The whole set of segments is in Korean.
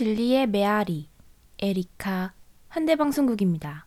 진리의 메아리, 에리카, 현대방송국입니다.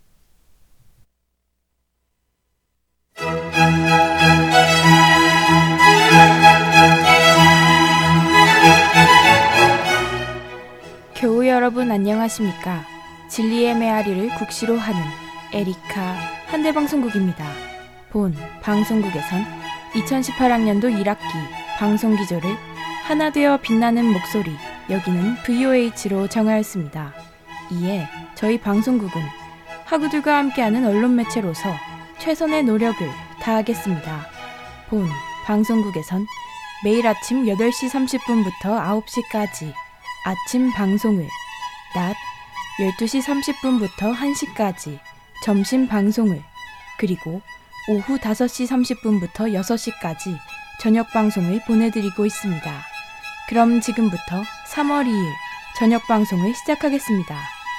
교우 여러분 안녕하십니까? 진리의 메아리를 국시로 하는 에리카, 현대방송국입니다. 본 방송국에선 2018학년도 1학기 방송기조를 하나 되어 빛나는 목소리, 여기는 VOH로 정하였습니다. 이에 저희 방송국은 학우들과 함께하는 언론 매체로서 최선의 노력을 다하겠습니다. 본 방송국에선 매일 아침 8시 30분부터 9시까지 아침 방송을, 낮 12시 30분부터 1시까지 점심 방송을, 그리고 오후 5시 30분부터 6시까지 저녁 방송을 보내드리고 있습니다. 그럼 지금부터 3월 2일 저녁 방송을 시작하겠습니다.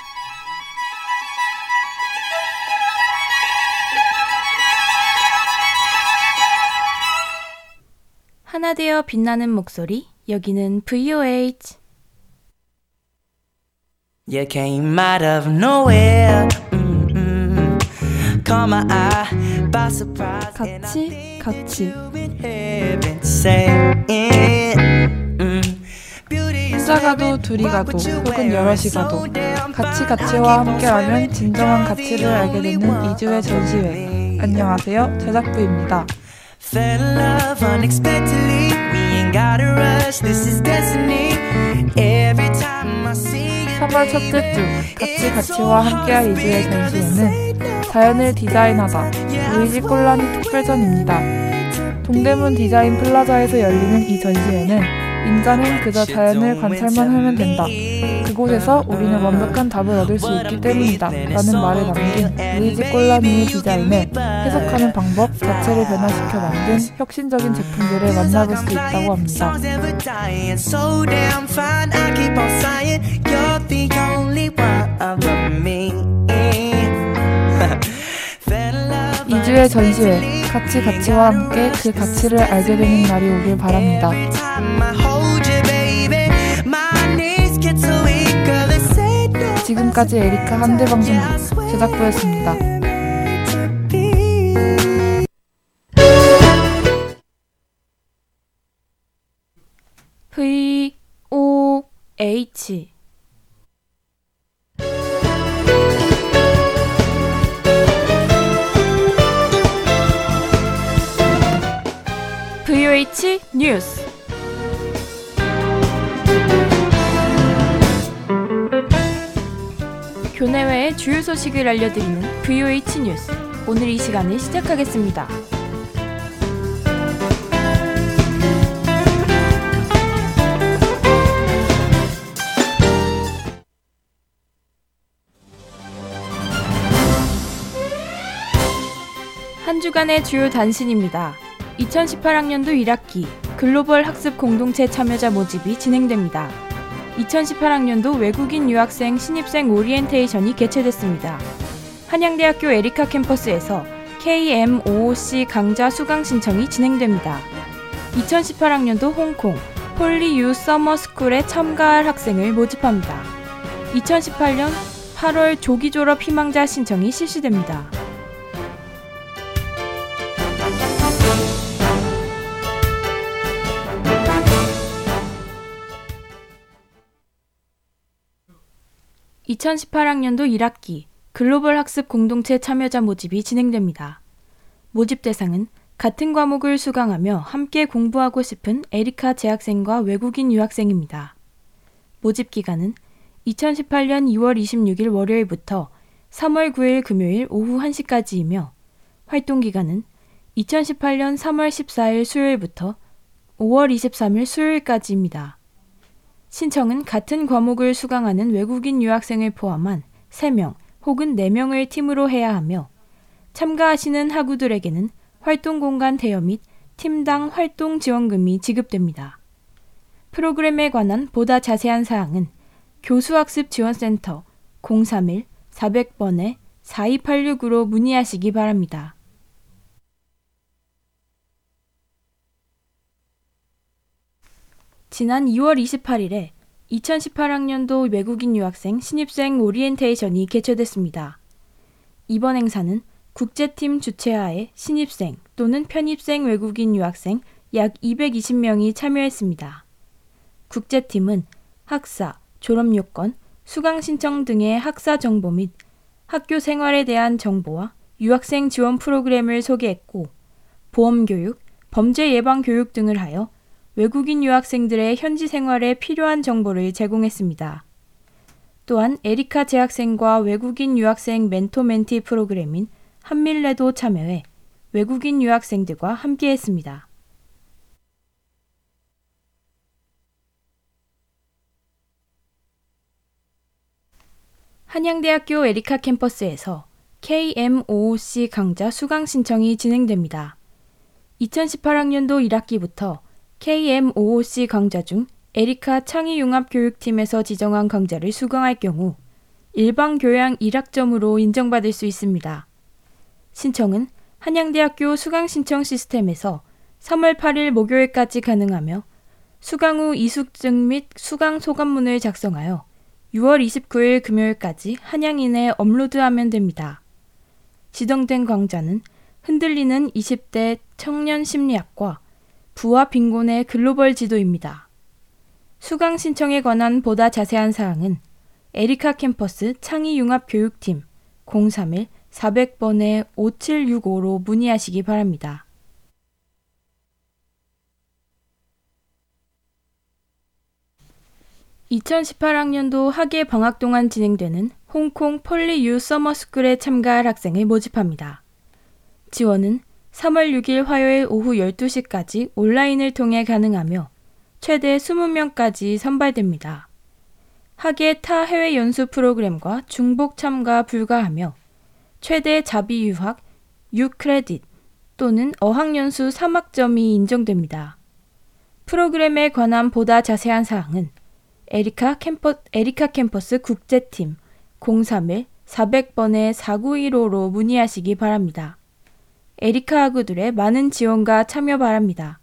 하나 되어 빛나는 목소리, 여기는 VOH. You came out of nowhere. Caught my eye by surprise. 같이 혼자 가도 둘이 가도 혹은 여럿이 가도 가치와 함께하면 진정한 가치를 알게 되는 2주의 전시회. 안녕하세요, 제작부입니다. Fell in love unexpectedly. We ain't gotta rush. This is destiny. Every time I see you. 3월 첫째 주 가치와 함께할 2주의 전시회는 자연을 디자인하다 루이지 꼴라니 특별전입니다. 동대문 디자인 플라자에서 열리는 이 전시회는 인간은 그저 자연을 관찰만 하면 된다, 그곳에서 우리는 완벽한 답을 얻을 수 있기 때문이다 라는 말을 남긴 루이지 꼴라니의 디자인을 해석하는 방법 자체를 변화시켜 만든 혁신적인 제품들을 만나볼 수 있다고 합니다. 2주의 전시회, 가치와 함께 그 가치를 알게 되는 날이 오길 바랍니다. 지금까지 에리카 현대방송국 제작부였습니다. VOH VOH 뉴스. 교내외의 주요 소식을 알려드리는 VOH 뉴스. 오늘 이 시간을 시작하겠습니다. 한 주간의 주요 단신입니다. 2018학년도 1학기 글로벌 학습 공동체 참여자 모집이 진행됩니다. 2018학년도 외국인 유학생 신입생 오리엔테이션이 개최됐습니다. 한양대학교 에리카 캠퍼스에서 KMOOC 강좌 수강 신청이 진행됩니다. 2018학년도 홍콩 폴리 유 서머 스쿨에 참가할 학생을 모집합니다. 2018년 8월 조기 졸업 희망자 신청이 실시됩니다. (2018학년도 1학기) 글로벌 학습 공동체 참여자 모집이 진행됩니다. 모집 대상은 같은 과목을 수강하며 함께 공부하고 싶은 에리카 재학생과 외국인 유학생입니다. 모집 기간은 2018년 2월 26일 월요일부터 3월 9일 금요일 오후 1시까지이며 활동 기간은 2018년 3월 14일 수요일부터 5월 23일 수요일까지입니다. 신청은 같은 과목을 수강하는 외국인 유학생을 포함한 3명 혹은 4명을 팀으로 해야 하며 참가하시는 학우들에게는 활동 공간 대여 및 팀당 활동 지원금이 지급됩니다. 프로그램에 관한 보다 자세한 사항은 교수학습 지원센터 031-400번에-4286으로 문의하시기 바랍니다. 지난 2월 28일에 2018학년도 외국인 유학생 신입생 오리엔테이션이 개최됐습니다. 이번 행사는 국제팀 주최하에 신입생 또는 편입생 외국인 유학생 약 220명이 참여했습니다. 국제팀은 학사, 졸업요건, 수강 신청 등의 학사 정보 및 학교 생활에 대한 정보와 유학생 지원 프로그램을 소개했고, 보험교육, 범죄 예방 교육 등을 하여 외국인 유학생들의 현지 생활에 필요한 정보를 제공했습니다. 또한 에리카 재학생과 외국인 유학생 멘토 멘티 프로그램인 한밀레도 참여해 외국인 유학생들과 함께했습니다. 한양대학교 에리카 캠퍼스에서 KMOOC 강좌 수강 신청이 진행됩니다. 2018학년도 1학기부터 KMOOC 강좌 중 에리카 창의융합교육팀에서 지정한 강좌를 수강할 경우 일반 교양 1학점으로 인정받을 수 있습니다. 신청은 한양대학교 수강 신청 시스템에서 3월 8일 목요일까지 가능하며 수강 후 이수증 및 수강 소감문을 작성하여 6월 29일 금요일까지 한양인에 업로드하면 됩니다. 지정된 강좌는 흔들리는 20대 청년 심리학과 부와 빈곤의 글로벌 지도입니다. 수강 신청에 관한 보다 자세한 사항은 에리카 캠퍼스 창의융합교육팀 031-400번에-5765로 문의하시기 바랍니다. (2018학년도) 학예 방학 동안 진행되는 홍콩 폴리 유 서머스쿨에 참가할 학생을 모집합니다. 지원은 3월 6일 화요일 오후 12시까지 온라인을 통해 가능하며 최대 20명까지 선발됩니다. 학예 타 해외 연수 프로그램과 중복 참가 불가하며 최대 자비 유학 6크레딧 또는 어학연수 3학점이 인정됩니다. 프로그램에 관한 보다 자세한 사항은 에리카 캠퍼스 국제팀 031-400번에-4915로 문의하시기 바랍니다. 에리카 학우들의 많은 지원과 참여 바랍니다.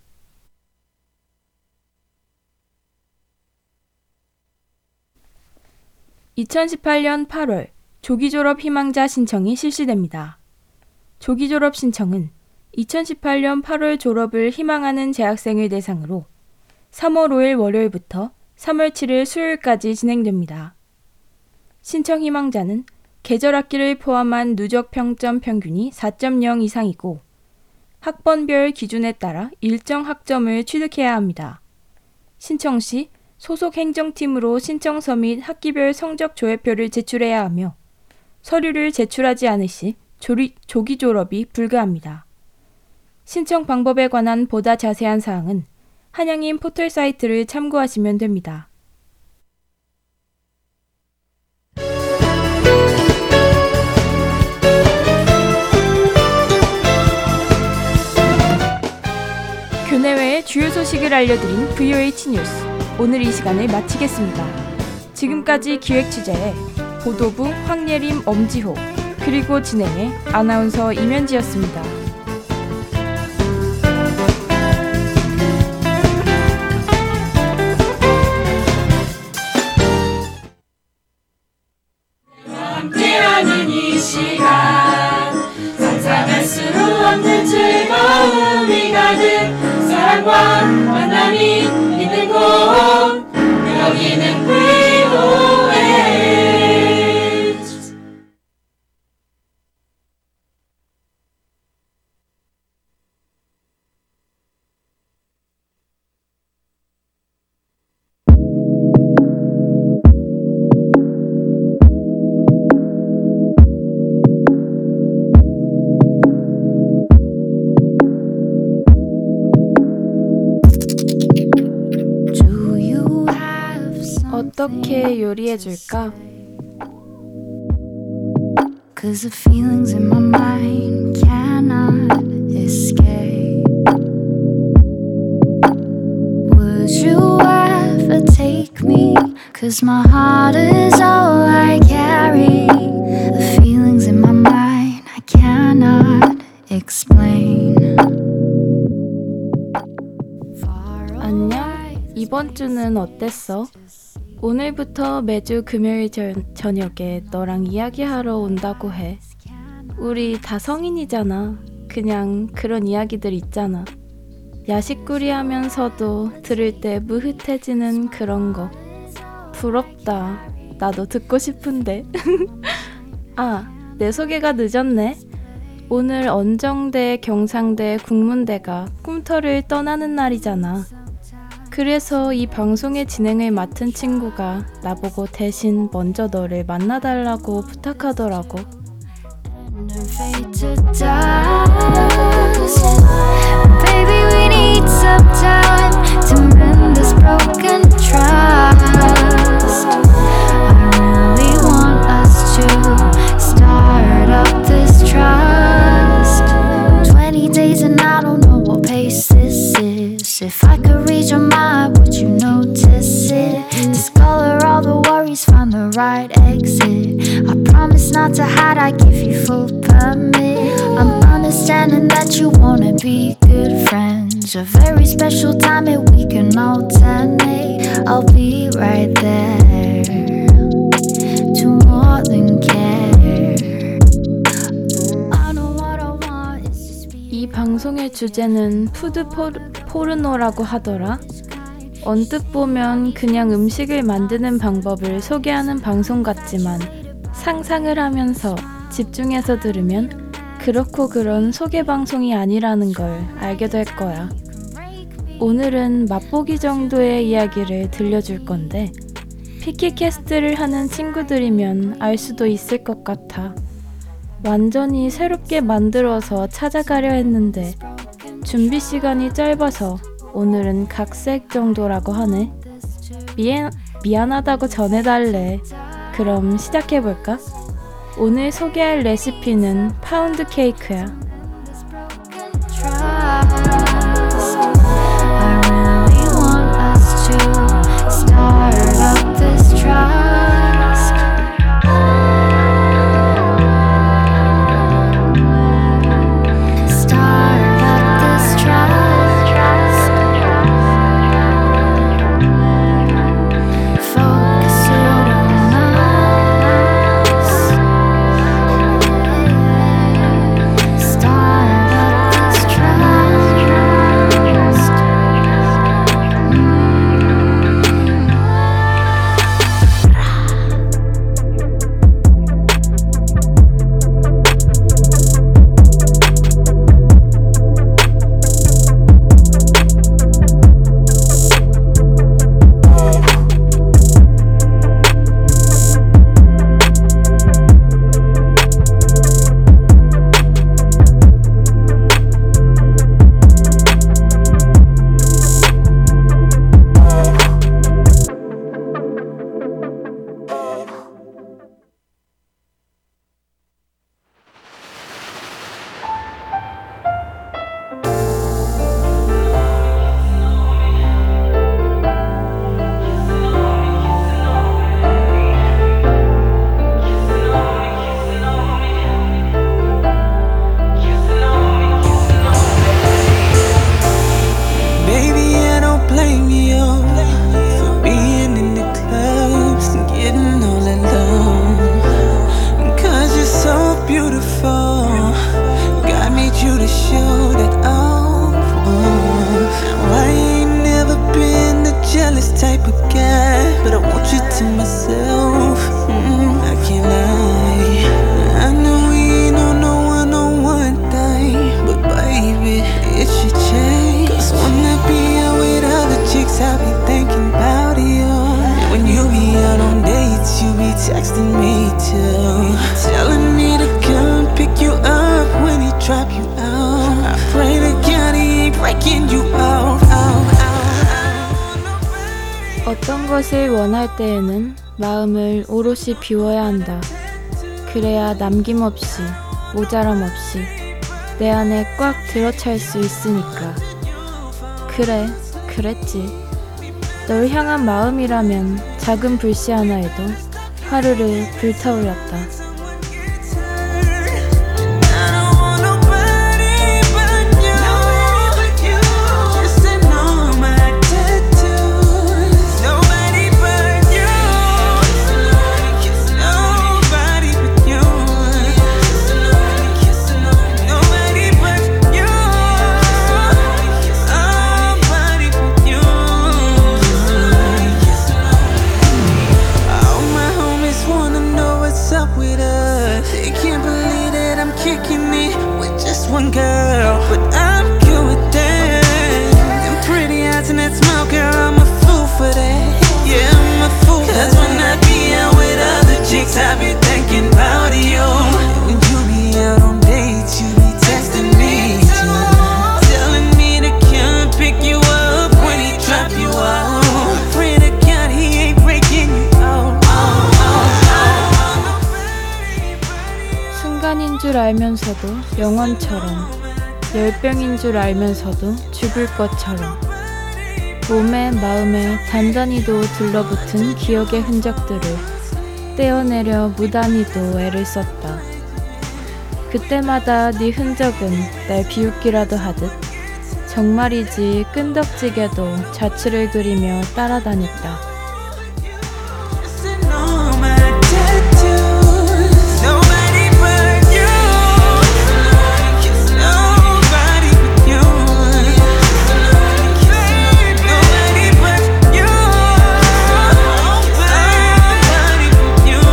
(2018년 8월) 조기 졸업 희망자 신청이 실시됩니다. 조기 졸업 신청은 2018년 8월 졸업을 희망하는 재학생을 대상으로 3월 5일 월요일부터 3월 7일 수요일까지 진행됩니다. 신청 희망자는 계절학기를 포함한 누적 평점 평균이 4.0 이상이고 학번별 기준에 따라 일정 학점을 취득해야 합니다. 신청 시 소속 행정팀으로 신청서 및 학기별 성적 조회표를 제출해야 하며 서류를 제출하지 않을 시 조기 졸업이 불가합니다. 신청 방법에 관한 보다 자세한 사항은 한양인 포털 사이트를 참고하시면 됩니다. 교내외의 주요 소식을 알려드린 VOH 뉴스. 오늘 이 시간을 마치겠습니다. 지금까지 기획취재의 보도부 황예림, 엄지호, 그리고 진행의 아나운서 임현지였습니다. 함께하는 이 시간 상상할 수 없는 즐거움이 가득 사랑과 만남이 있는 곳 여기는 VOH 어떻게 요리해줄까? Cause the feelings in my mind cannot escape. Would you ever take me? Cause my heart is all I carry. The feelings in my mind I cannot explain. 안녕? 이번 주는 어땠어? 오늘부터 매주 금요일 저녁에 너랑 이야기하러 온다고 해. 우리 다 성인이잖아. 그냥 그런 이야기들 있잖아. 야식구리 하면서도 들을 때 무흐해지는 그런 거. 부럽다. 나도 듣고 싶은데. 아, 내 소개가 늦었네. 오늘 언정대, 경상대, 국문대가 꿈터를 떠나는 날이잖아. 그래서 이 방송의 진행을 맡은 친구가 나보고 대신 먼저 너를 만나달라고 부탁하더라고. Baby, we need some time to mend this broken trust. I really want us to start up this trust. 20 days and I don't know what pace this is. If I could read your mind, would you notice it? Discolor all the worries, find the right exit. I promise not to hide, I give you full permit. I'm understanding that you wanna be good friends. A very special time and we can alternate. I'll be right there to more than care. I know what I want is just be. 이 방송의 주제는 푸드 포르노라고 하더라. 언뜻 보면 그냥 음식을 만드는 방법을 소개하는 방송 같지만 상상을 하면서 집중해서 들으면 그렇고 그런 소개 방송이 아니라는 걸 알게 될 거야. 오늘은 맛보기 정도의 이야기를 들려줄 건데 피키캐스트를 하는 친구들이면 알 수도 있을 것 같아. 완전히 새롭게 만들어서 찾아가려 했는데 준비 시간이 짧아서 오늘은 각색 정도라고 하네. 미안하다고 전해달래. 그럼 시작해볼까? 오늘 소개할 레시피는 파운드 케이크야. I really want us to start up this trust. Start up this trust. Focus on us. Start up this trust. Baby, I don't blame you for being in the clubs and getting all alone. 'Cause you're so beautiful, God made you to show that off. Now I ain't never been the jealous type of guy, but I want you to myself. I can't lie. I know we ain't on no one-on-one thing, but baby, it should change. 'Cause when I be out with other chicks, I be thinking about you. And when you be out on dates, you be texting me too, telling me to come pick you up when he drop you out. I pray to God he ain't breaking you out. 어떤 것을 원할 때에는 마음을 오롯이 비워야 한다. 그래야 남김없이, 모자람 없이 내 안에 꽉 들어찰 수 있으니까. 그래, 그랬지. 널 향한 마음이라면 작은 불씨 하나에도 하루를 불타올렸다. Just to know my tattoos, nobody but you. 줄 알면서도 영원처럼, 열병인 줄 알면서도 죽을 것처럼, 몸에 마음에 단단히도 들러붙은 기억의 흔적들을 떼어내려 무단히도 애를 썼다. 그때마다 네 흔적은 날 비웃기라도 하듯 정말이지 끈덕지게도 자취를 그리며 따라다녔다. all my tattoos. Nobody but you. Nobody but you. Nobody but you. Nobody but you.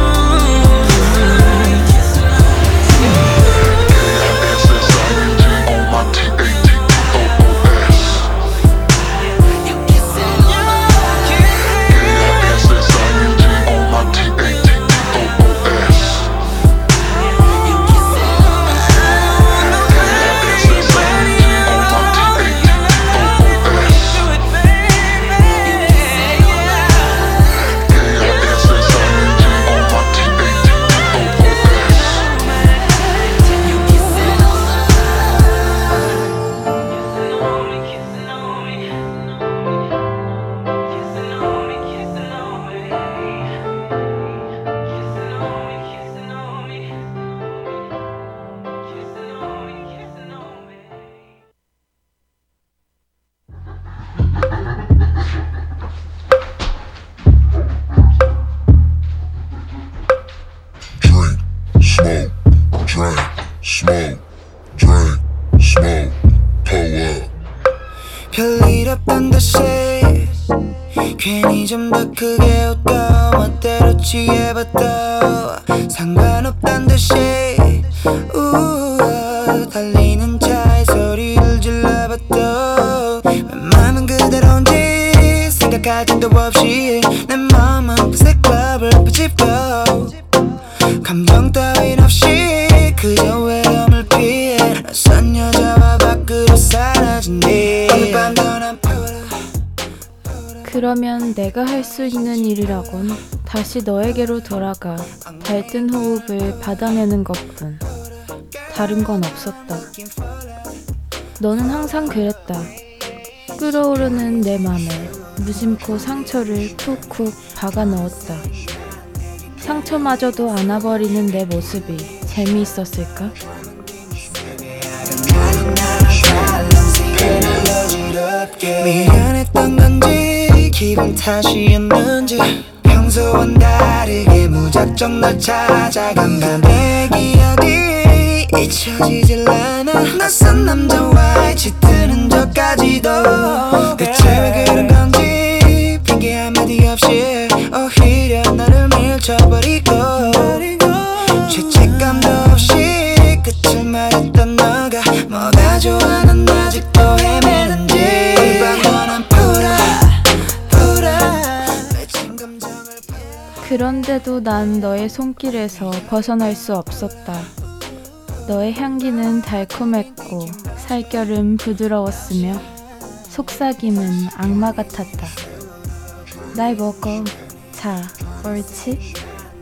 Smoke, drink, smoke, pull up. 별일 없단 듯이 괜히 좀 더 크게 웃고 멋대로 취해봐도 상관없단 듯이 달리는 차에 소리를 질러봐도 웬만하면 그대로인지 생각할 틈도 없이 내 마음은 그새 클럽을 비집어 감정 따윈 없이 그저 외로움을 피해 낯선 여자와 밖으로 사라진 뒤 오늘 밤도 난 그러면 내가 할 수 있는 일이라곤 다시 너에게로 돌아가 발뜬 호흡을 받아내는 것뿐. 다른 건 없었다. 너는 항상 그랬다. 끓어오르는 내 맘에 무심코 상처를 쿡쿡 박아 넣었다. 상처마저도 안아버리는 내 모습이 재미있었을까? 미안했던 건지 기분 탓이었는지 평소와는 다르게 무작정 널 찾아간다 내 기억이 잊혀지질 않아 낯선 남자와의 짙은 흔적까지도 대체 왜 그런 건지 핑계 한마디 없이 오히려 나를 밀쳐버리고 죄책감도 없이 끝을 말했던 너가 뭐가 좋아 난 아직도 헤매는지 오늘 밤도 난 풀어 맺힌 감정을 그런데도 난 너의 손길에서 벗어날 수 없었다. 너의 향기는 달콤했고 살결은 부드러웠으며 속삭임은 악마 같았다. 날 먹어. 자, 옳지?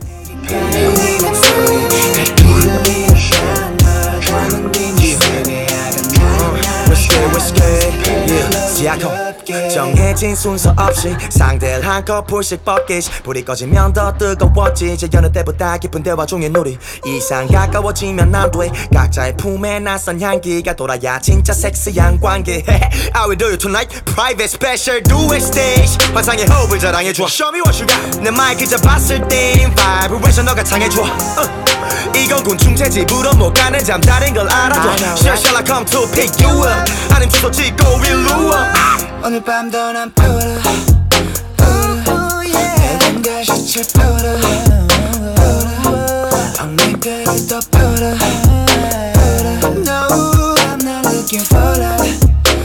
정해진 순서 없이 상대를 한꺼풀씩 벗기시 불이 꺼지면 더 뜨거워지 이제 여느 때보다 깊은 대화 중에 우리 이상 가까워지면 안돼 각자의 품에 낯선 향기가 돌아야 진짜 섹시한 관계 I will do you tonight private special duet stage 환상의 호흡을 자랑해줘 Show me what you got 내 마이크 잡았을 땐 vibration 너가 창해줘 이건 곤충체지 불어 못 가는 잠 다른 걸 알아줘 Shall I come to pick you up 아님 주소 찍고 일로 와 오늘 밤도 난 풀어 해변 가시칠 풀어 엉매끈을 또 풀어 No, I'm not looking for love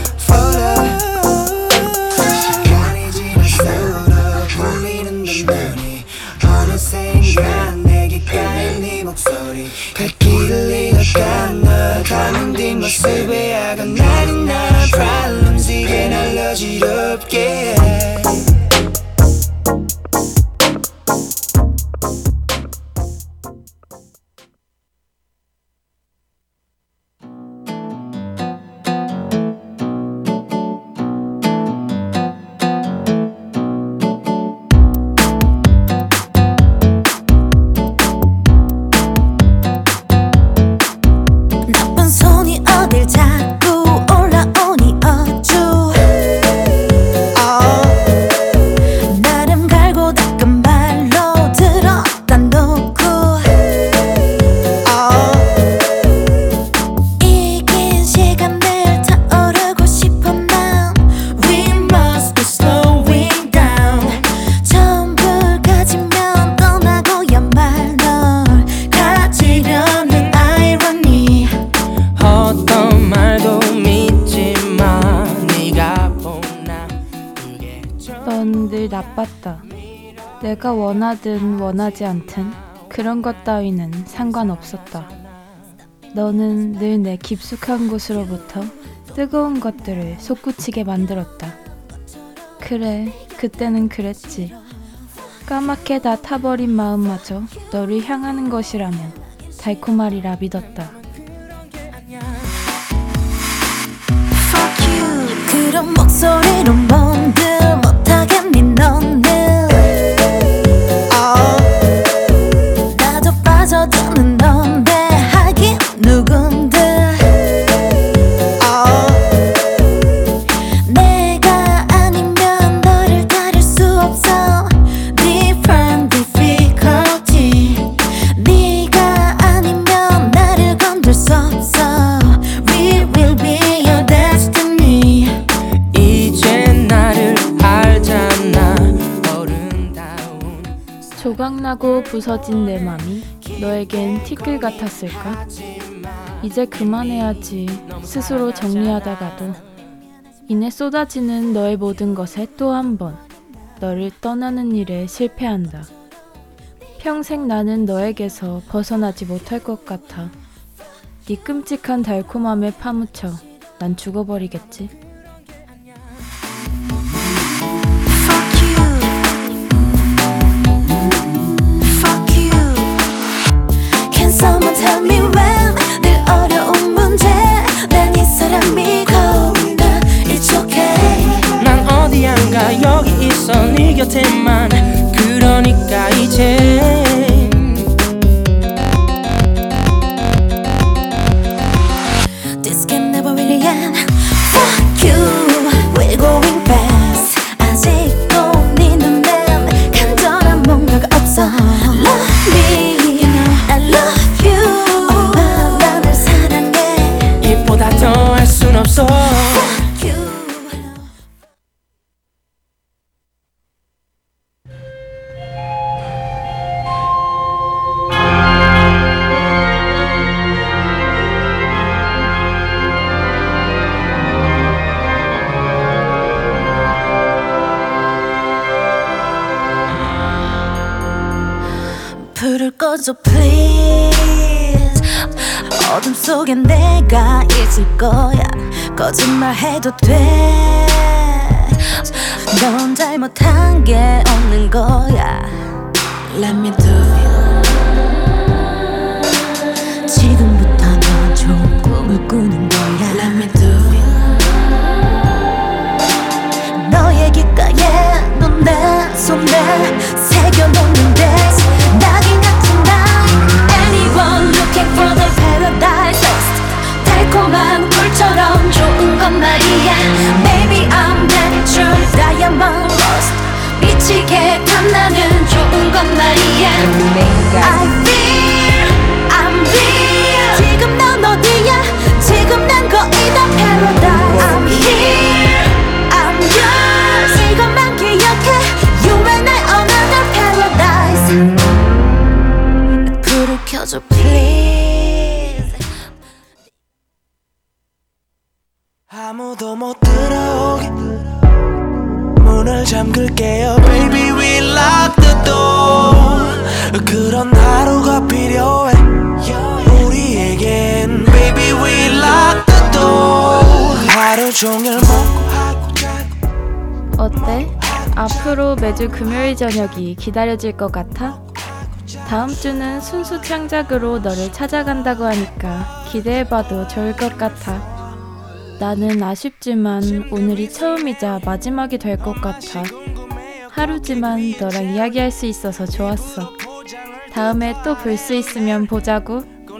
시간이 지날수록 풀리는 눈물이 어느새 인간 내게 가는 네 목소리 발길을 잃어가 너 닮은 뒷모습에 I got 99 problems 이게 날 어지럽게 해 넌 늘 나빴다. 내가 원하든 원하지 않든 그런 것 따위는 상관없었다. 너는 늘 내 깊숙한 곳으로부터 뜨거운 것들을 솟구치게 만들었다. 그래, 그때는 그랬지. 까맣게 다 타버린 마음마저 너를 향하는 것이라면 달콤하리라 믿었다. 그런 목소리로 뭔들 못하겠니 너는 나도 빠져드는 넌데 하긴 누군들 내가 아니면 너를 다룰 수 없어 Different difficulty 네가 아니면 나를 건들 수 없어 We will be your destiny 이젠 나를 알잖아 어른다운 조각나고 부서진 내 맘이 너에겐 티끌 같았을까? 이제 그만해야지 스스로 정리하다가도 이내 쏟아지는 너의 모든 것에 또 한 번 너를 떠나는 일에 실패한다. 평생 나는 너에게서 벗어나지 못할 것 같아. 네 끔찍한 달콤함에 파묻혀 난 죽어버리겠지. Can someone tell me when 늘 어려운 문제 난 이 사람이고 난 It's okay 난 어디안가 여기 있어 네 곁에만 그러니까 이제 This can never really end Fuck you We're going fast 아직도 네 눈엔 간절한 뭔가가 없어 Love me I love you 오빠 나를 사랑해 이보다 더 할 순 없어 Fuck you 불을 꺼줘 please 어둠 속에 내가 있을 거야 거짓말해도 돼넌 잘못한 게 없는 거야 Let me do it 지금부터 넌 좋은 꿈을 꾸는 거야 Let me do it 너의 귓가에 넌 내 손에 새겨놓는데 낙인 같은 night Anyone looking for the paradise lost 달콤한 꿀처럼 좋은 건 말이야 Baby I'm natural diamond lost 미치게 탐나는 좋은 건 말이야 I feel I'm real 지금 넌 어디야 지금 난 거의 다 paradise I'm here I'm yours 이것만 기억해 You and I another paradise 불을 켜줘 please 아무도 못 들어오게 문을 잠글게요 Baby we lock the door 그런 하루가 필요해 우리에겐 Baby we lock the door 하루 종일 먹고 하고 자고 어때? 앞으로 매주 금요일 저녁이 기다려질 것 같아? 다음 주는 순수 창작으로 너를 찾아간다고 하니까 기대해봐도 좋을 것 같아. 나는 아쉽지만 오늘이 처음이자 마지막이 될 것 같아. 하루지만 너랑 이야기할 수 있어서 좋았어. 다음에 또 볼 수 있으면 보자고.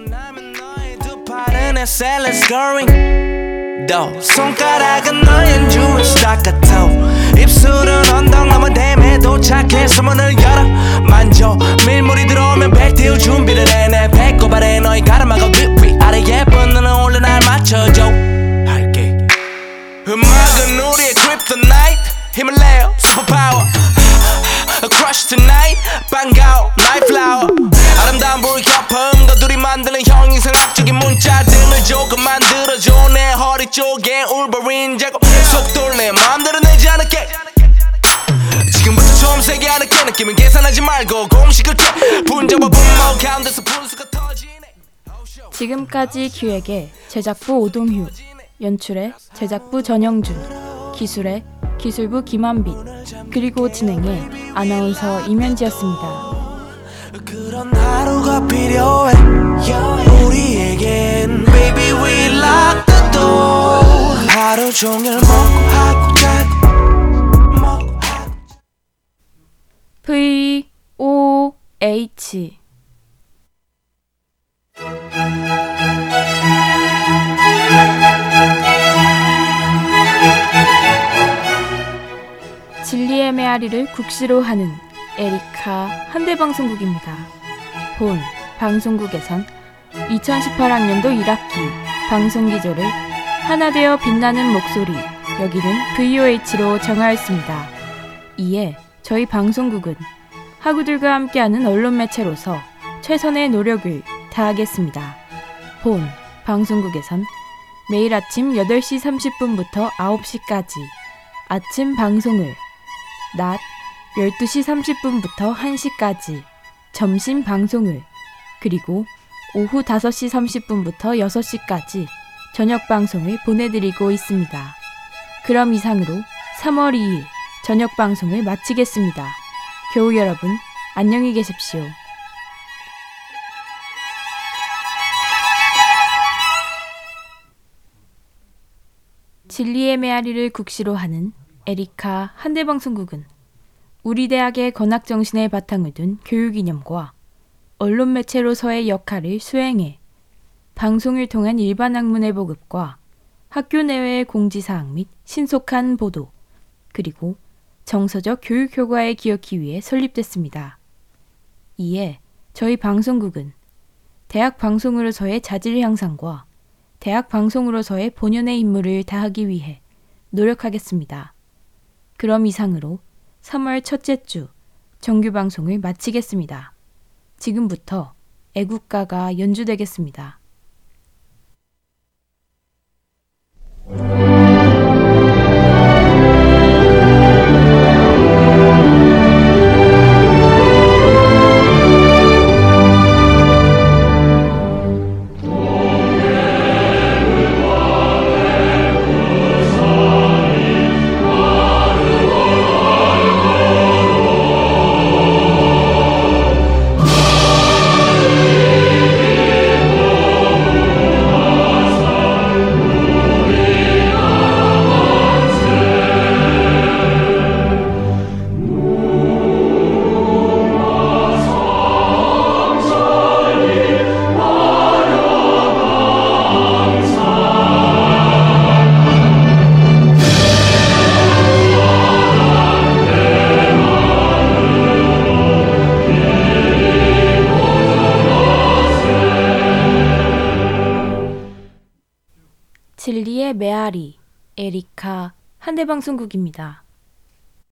손가락은 너의 주위 스타카토 입술은 언덕 넘어 댐에 도착해서 문을 열어 만져 밀물이 들어오면 배 띄울 준비를 해 내 배꼽 아래 너의 가르마가 위 아래 예쁜 눈은 올려 날 맞춰줘 할게 음악은 우리의 kryptonite 힘을 내요 슈퍼파워 Crush tonight 반가워 my flower 아름다운 불 겹음과 둘이 만드는 형이상학적인 문자등을 조금 만들어줘 내 허리 쪽에 울버린 자국 속도를 내 마음대로 내지 않을게 느낌은 계산하지 말고 공식을 켜 분자와 분모 가운데서 분수가 터지네. 지금까지 기획에 제작부 오동휴, 연출에 제작부 전영준, 기술에 기술부 김한빛, 그리고 진행에 아나운서 임현지였습니다. 그런 하루가 필요해 우리에겐 Baby we lock the door 하루 종일 먹고 하고 자고 먹고 하고 VOH 진리의 메아리를 국시로 하는 에리카 한대방송국입니다. 본 방송국에선 2018학년도 1학기 방송기조를 하나 되어 빛나는 목소리 여기는 VOH로 정하였습니다. 이에 저희 방송국은 학우들과 함께하는 언론 매체로서 최선의 노력을 다하겠습니다. 본 방송국에선 매일 아침 8시 30분부터 9시까지 아침 방송을, 낮 12시 30분부터 1시까지 점심 방송을, 그리고 오후 5시 30분부터 6시까지 저녁 방송을 보내드리고 있습니다. 그럼 이상으로 3월 2일 저녁 방송을 마치겠습니다. 교우 여러분, 안녕히 계십시오. 진리의 메아리를 국시로 하는 에리카 한대방송국은 우리 대학의 건학정신에 바탕을 둔 교육이념과 언론 매체로서의 역할을 수행해 방송을 통한 일반 학문의 보급과 학교 내외의 공지사항 및 신속한 보도, 그리고 정서적 교육 효과에 기여하기 위해 설립됐습니다. 이에 저희 방송국은 대학 방송으로서의 자질 향상과 대학 방송으로서의 본연의 임무를 다하기 위해 노력하겠습니다. 그럼 이상으로 3월 첫째 주 정규 방송을 마치겠습니다. 지금부터 애국가가 연주되겠습니다. 진리의 메아리, 에리카 한대방송국입니다.